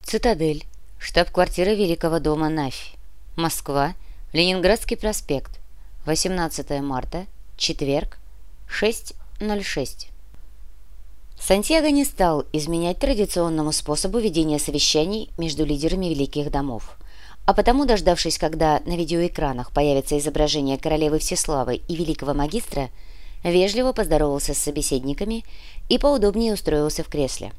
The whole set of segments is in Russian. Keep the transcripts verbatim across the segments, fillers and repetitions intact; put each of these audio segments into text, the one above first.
Цитадель, штаб-квартира Великого дома Нафь, Москва, Ленинградский проспект, восемнадцатое марта, четверг, шесть ноль шесть. Сантьяго не стал изменять традиционному способу ведения совещаний между лидерами великих домов, а потому, дождавшись, когда на видеоэкранах появится изображение королевы Всеславы и великого магистра, вежливо поздоровался с собеседниками и поудобнее устроился в кресле.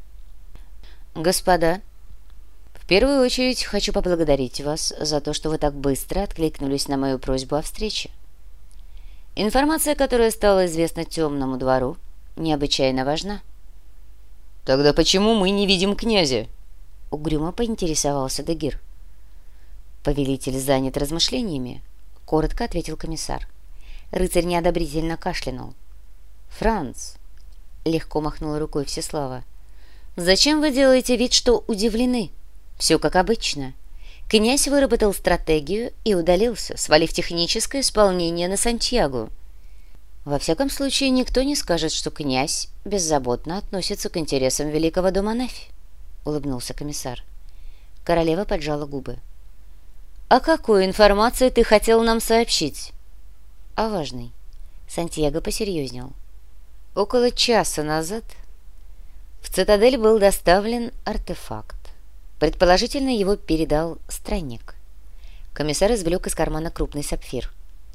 «Господа, в первую очередь хочу поблагодарить вас за то, что вы так быстро откликнулись на мою просьбу о встрече. Информация, которая стала известна темному двору, необычайно важна». «Тогда почему мы не видим князя?» — угрюмо поинтересовался Дегир. «Повелитель занят размышлениями», — коротко ответил комиссар. Рыцарь неодобрительно кашлянул. «Франц», — легко махнула рукой Всеслава, — «зачем вы делаете вид, что удивлены? Все как обычно. Князь выработал стратегию и удалился, свалив техническое исполнение на Сантьяго. Во всяком случае, никто не скажет, что князь беззаботно относится к интересам Великого дома Нафь», — улыбнулся комиссар. Королева поджала губы. «А какую информацию ты хотел нам сообщить?» «А важный». Сантьяго посерьезнел. «Около часа назад в цитадель был доставлен артефакт. Предположительно, его передал странник». Комиссар извлек из кармана крупный сапфир.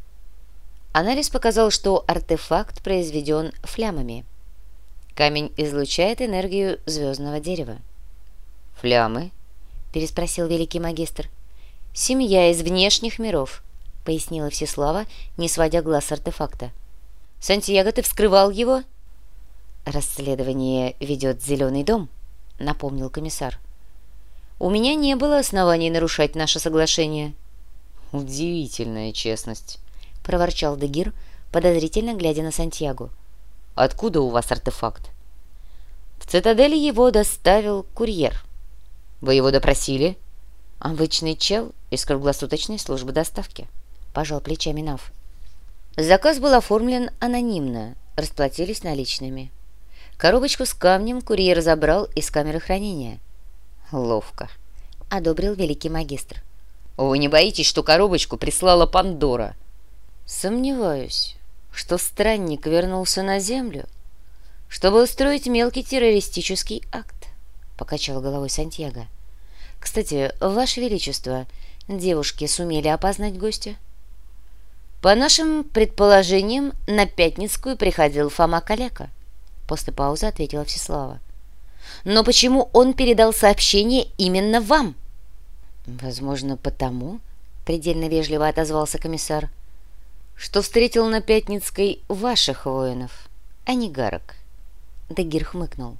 Анализ показал, что артефакт произведен флямами. Камень излучает энергию звездного дерева. «Флямы?» — переспросил великий магистр. «Семья из внешних миров», — пояснила Всеслава, не сводя глаз с артефакта. «Сантьяго, ты вскрывал его?» «Расследование ведет Зеленый дом», — напомнил комиссар. «У меня не было оснований нарушать наше соглашение». «Удивительная честность», — проворчал Дегир, подозрительно глядя на Сантьяго. «Откуда у вас артефакт?» «В цитадели его доставил курьер». «Вы его допросили?» «Обычный чел из круглосуточной службы доставки», — пожал плечами Нав. Заказ был оформлен анонимно, расплатились наличными. Коробочку с камнем курьер забрал из камеры хранения. «Ловко», — одобрил великий магистр. «Вы не боитесь, что коробочку прислала Пандора?» «Сомневаюсь, что странник вернулся на землю, чтобы устроить мелкий террористический акт», — покачал головой Сантьяго. «Кстати, Ваше Величество, девушки сумели опознать гостя?» «По нашим предположениям, на Пятницкую приходил Фома Калека», — после паузы ответила Всеслава. «Но почему он передал сообщение именно вам?» «Возможно, потому», — предельно вежливо отозвался комиссар, «что встретил на Пятницкой ваших воинов, а не гарок». Дегир хмыкнул.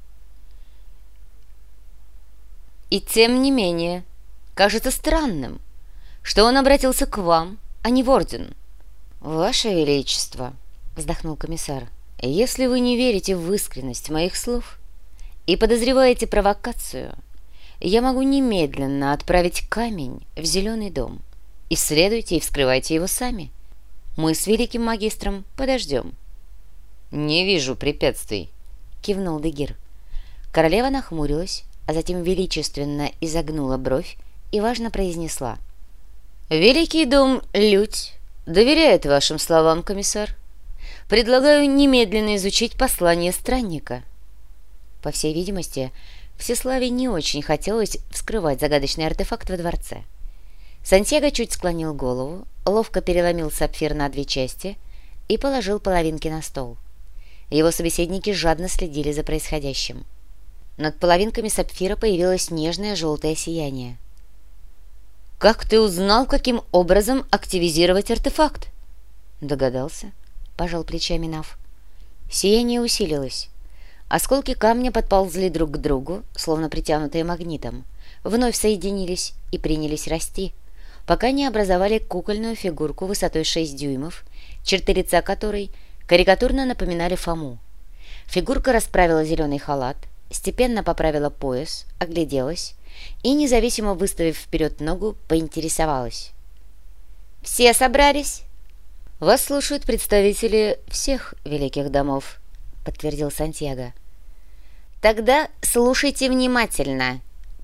«И тем не менее, кажется странным, что он обратился к вам, а не в орден». «Ваше Величество», — вздохнул комиссар, — «если вы не верите в искренность моих слов и подозреваете провокацию, я могу немедленно отправить камень в Зеленый дом. Исследуйте и вскрывайте его сами. Мы с великим магистром подождем». «Не вижу препятствий», — кивнул Дегир. Королева нахмурилась, а затем величественно изогнула бровь и важно произнесла: «Великий дом Людь доверяет вашим словам, комиссар. Предлагаю немедленно изучить послание странника». По всей видимости, Всеславе не очень хотелось вскрывать загадочный артефакт во дворце. Сантьяго чуть склонил голову, ловко переломил сапфир на две части и положил половинки на стол. Его собеседники жадно следили за происходящим. Над половинками сапфира появилось нежное желтое сияние. «Как ты узнал, каким образом активизировать артефакт?» «Догадался», — пожал плечами Нав. Сияние усилилось. Осколки камня подползли друг к другу, словно притянутые магнитом, вновь соединились и принялись расти, пока не образовали кукольную фигурку высотой шесть дюймов, черты лица которой карикатурно напоминали Фому. Фигурка расправила зеленый халат, степенно поправила пояс, огляделась и, независимо выставив вперед ногу, поинтересовалась: «Все собрались?» «Вас слушают представители всех великих домов», — подтвердил Сантьяго. «Тогда слушайте внимательно»,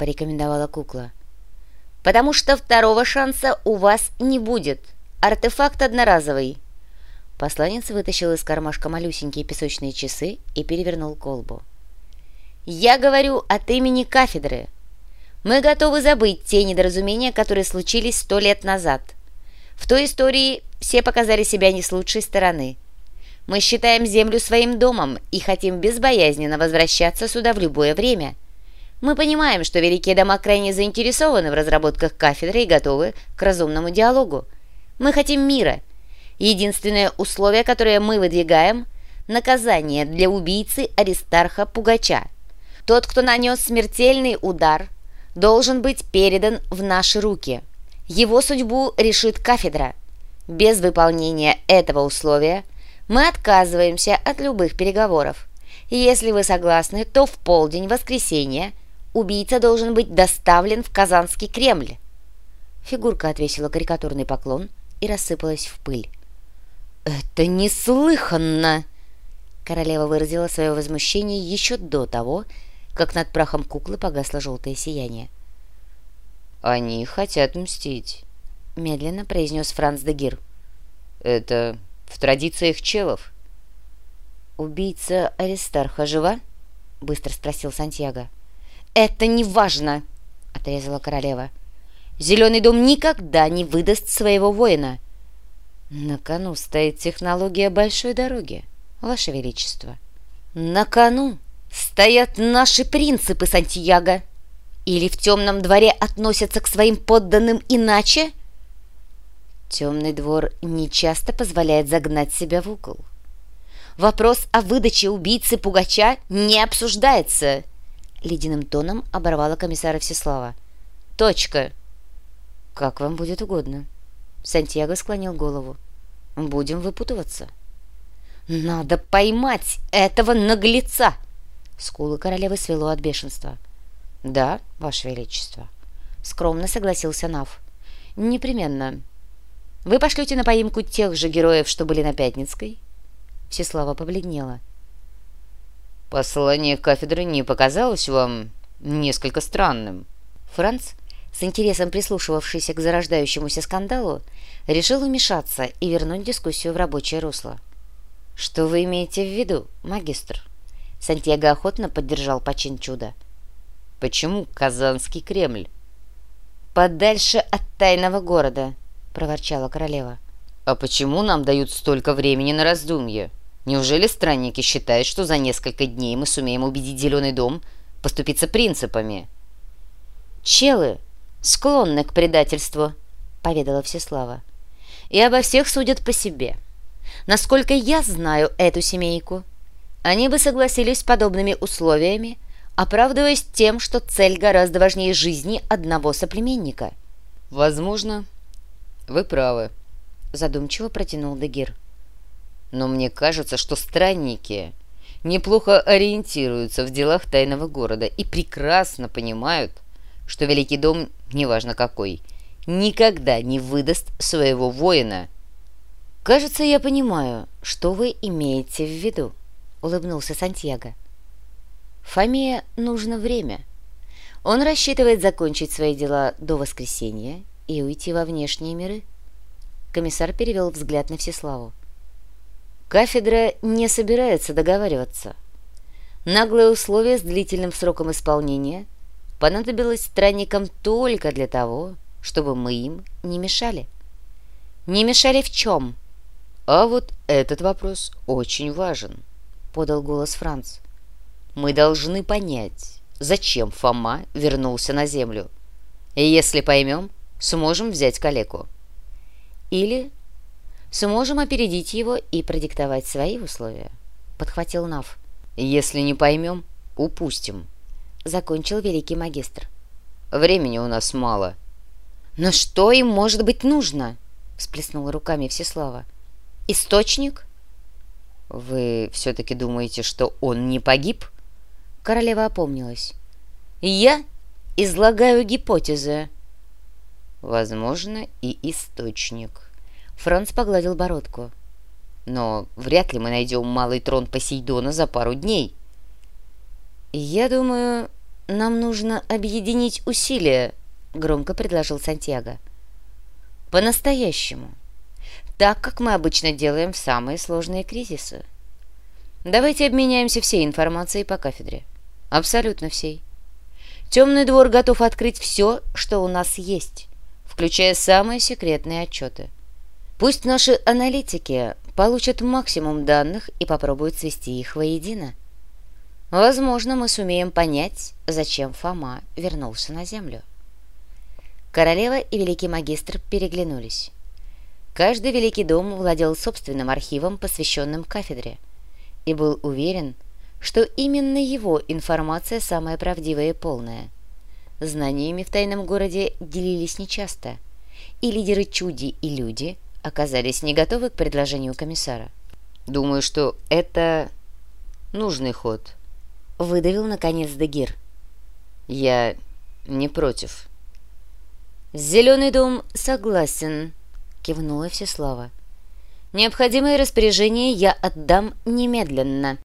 порекомендовала кукла. «Потому что второго шанса у вас не будет. Артефакт одноразовый». Посланец вытащил из кармашка малюсенькие песочные часы и перевернул колбу. «Я говорю от имени кафедры. Мы готовы забыть те недоразумения, которые случились сто лет назад. В той истории все показали себя не с лучшей стороны. Мы считаем Землю своим домом и хотим безбоязненно возвращаться сюда в любое время. Мы понимаем, что великие дома крайне заинтересованы в разработках кафедры и готовы к разумному диалогу. Мы хотим мира. Единственное условие, которое мы выдвигаем – наказание для убийцы Аристарха Пугача. Тот, кто нанес смертельный удар, должен быть передан в наши руки. Его судьбу решит кафедра. Без выполнения этого условия мы отказываемся от любых переговоров. Если вы согласны, то в полдень воскресенья убийца должен быть доставлен в Казанский Кремль». Фигурка отвесила карикатурный поклон и рассыпалась в пыль. «Это неслыханно!» Королева выразила свое возмущение еще до того, как над прахом куклы погасло желтое сияние. «Они хотят мстить», — медленно произнес Франц де Гир. «Это в традициях челов». «Убийца Аристарха жива?» — быстро спросил Сантьяго. «Это не важно!» — отрезала королева. «Зеленый дом никогда не выдаст своего воина». «На кону стоит технология большой дороги, Ваше Величество». «На кону стоят наши принципы, Сантьяго. Или в темном дворе относятся к своим подданным иначе?» «Темный двор нечасто позволяет загнать себя в угол. Вопрос о выдаче убийцы Пугача не обсуждается», — ледяным тоном оборвала комиссара Всеслава. «Точка». «Как вам будет угодно». Сантьяго склонил голову. «Будем выпутываться». «Надо поймать этого наглеца!» Скулы королевы свело от бешенства. «Да, Ваше Величество», — скромно согласился Нав. «Непременно. Вы пошлете на поимку тех же героев, что были на Пятницкой?» Всеслава побледнела. «Послание кафедры не показалось вам несколько странным?» Франц, с интересом прислушивавшийся к зарождающемуся скандалу, решил вмешаться и вернуть дискуссию в рабочее русло. «Что вы имеете в виду, магистр?» Сантьяго охотно поддержал почин чуда. «Почему Казанский Кремль?» «Подальше от тайного города», — проворчала королева. «А почему нам дают столько времени на раздумье? Неужели странники считают, что за несколько дней мы сумеем убедить Зеленый дом поступиться принципами?» «Челы склонны к предательству», — поведала Всеслава. «И обо всех судят по себе. Насколько я знаю эту семейку, они бы согласились с подобными условиями, оправдываясь тем, что цель гораздо важнее жизни одного соплеменника». «Возможно, вы правы», — задумчиво протянул де Гир. «Но мне кажется, что странники неплохо ориентируются в делах тайного города и прекрасно понимают, что Великий дом, неважно какой, никогда не выдаст своего воина». «Кажется, я понимаю, что вы имеете в виду», — улыбнулся Сантьяго. «Фоме нужно время. Он рассчитывает закончить свои дела до воскресенья и уйти во внешние миры». Комиссар перевел взгляд на Всеславу. «Кафедра не собирается договариваться. Наглое условие с длительным сроком исполнения понадобилось странникам только для того, чтобы мы им не мешали». «Не мешали в чем?» «А вот этот вопрос очень важен», — подал голос Франц. «Мы должны понять, зачем Фома вернулся на землю. И если поймем, сможем взять калеку. Или сможем опередить его и продиктовать свои условия», — подхватил Нав. «Если не поймем, упустим», — закончил великий магистр. «Времени у нас мало». «Но что им может быть нужно?» — всплеснула руками Всеслава. «Источник?» «Вы все-таки думаете, что он не погиб?» Королева опомнилась. «Я излагаю гипотезы». «Возможно, и источник». Франц погладил бородку. «Но вряд ли мы найдем малый трон Посейдона за пару дней». «Я думаю, нам нужно объединить усилия», — громко предложил Сантьяго. «По-настоящему. Так, как мы обычно делаем в самые сложные кризисы. Давайте обменяемся всей информацией по кафедре. Абсолютно всей. Темный двор готов открыть все, что у нас есть, включая самые секретные отчеты. Пусть наши аналитики получат максимум данных и попробуют свести их воедино. Возможно, мы сумеем понять, зачем Фома вернулся на Землю». Королева и великий магистр переглянулись. Каждый великий дом владел собственным архивом, посвященным кафедре, и был уверен, что именно его информация самая правдивая и полная. Знаниями в тайном городе делились нечасто, и лидеры Чуди и Люди оказались не готовы к предложению комиссара. «Думаю, что это нужный ход», — выдавил наконец Дегир. «Я не против». «Зеленый дом согласен», — кивнула Всеслава. «Необходимое распоряжение я отдам немедленно».